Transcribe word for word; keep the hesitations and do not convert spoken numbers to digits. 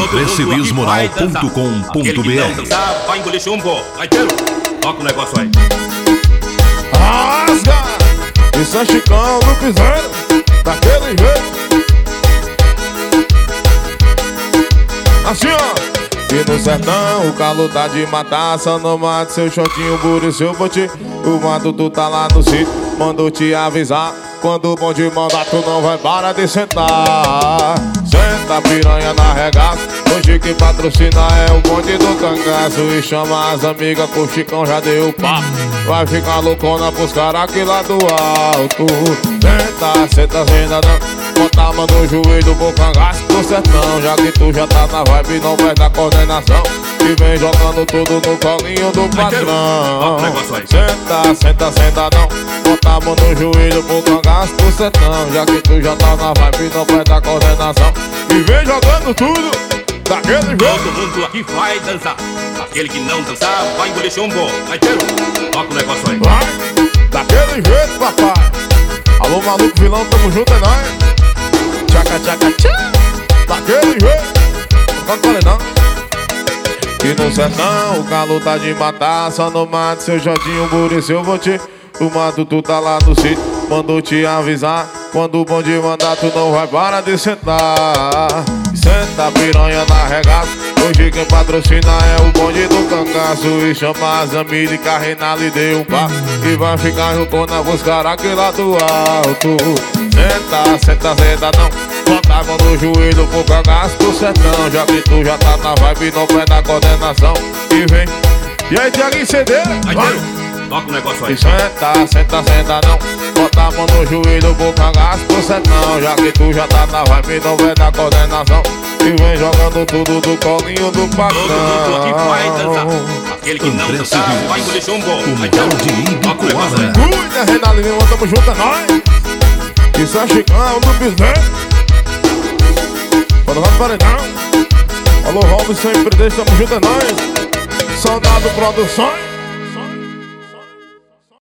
andré cedês moral ponto com ponto br. Vai engolir chumbo, vai ter. Toca o negócio aí. Rasga! Isso é Chicão do piseiro, daquele jeito. Assim ó. E no sertão o calor tá de matar. Só não mate seu shortinho, buri, seu boti. O mando tu tá lá no sítio, mandou te avisar. Quando o bonde mandar tu não vai parar de sentar. Senta piranha na regaça. Hoje quem patrocina é o bonde do cangaço. E chama as amigas que o Chicão já deu o papo. Vai ficar loucona pros caras aqui lá do alto. Senta, senta, senta não. Bota a mão no joelho pro cangaço do sertão. Já que tu já tá na vibe, não vai dar coordenação. E vem jogando tudo no colinho do patrão. Senta, senta, senta não. Bota a mão no joelho pro cangaço do sertão. Já que tu já tá na vibe, não vai dar coordenação. E vem jogando tudo daquele jeito. Todo mundo aqui vai dançar. Aquele que não dançar vai engolir chumbo. Vai ter. Toca o negócio aí. Vai, daquele jeito, papai. Alô, maluco, vilão, tamo junto, é nóis. Tchaca, tchaca, tchá. Daquele jeito. Não pode não. E no sertão o calor tá de matar. Só não mate seu Jordinho, buri, seu boti. O mato tu tá lá no sítio, mandou te avisar. Quando o bonde mandar tu não vai parar de sentar. Senta piranha na regaça. Hoje quem patrocina é o bonde do cangaço. E chama as amigas, carrena lhe deu um passo. E vai ficar juntona com os caras aqui lá do alto. Senta, senta, senta não. Bota a mão no joelho pro cangaço do sertão. Já que tu já tá na vibe, não perde a coordenação. E vem. E aí, Thiaguinho Cedeira? Vai. Toca o negócio aí. E senta, senta, senta não. Bota a mão no joelho pro cangaço do sertão. Já que tu já tá na vibe, não vai dar coordenação. E vem jogando tudo do colinho do patrão. Todo mundo aqui vai dançar. Aquele que não dançar vai engolir chumbo. Vai ter. Toca o negócio aí. Cuida, Reinaldo Lima, tamo junto, é nóis. Isso é Chicão do piseiro. Quando vai paredão. Alô, Robson, empreendedor, tamo junto, é nóis. Soldado Produções.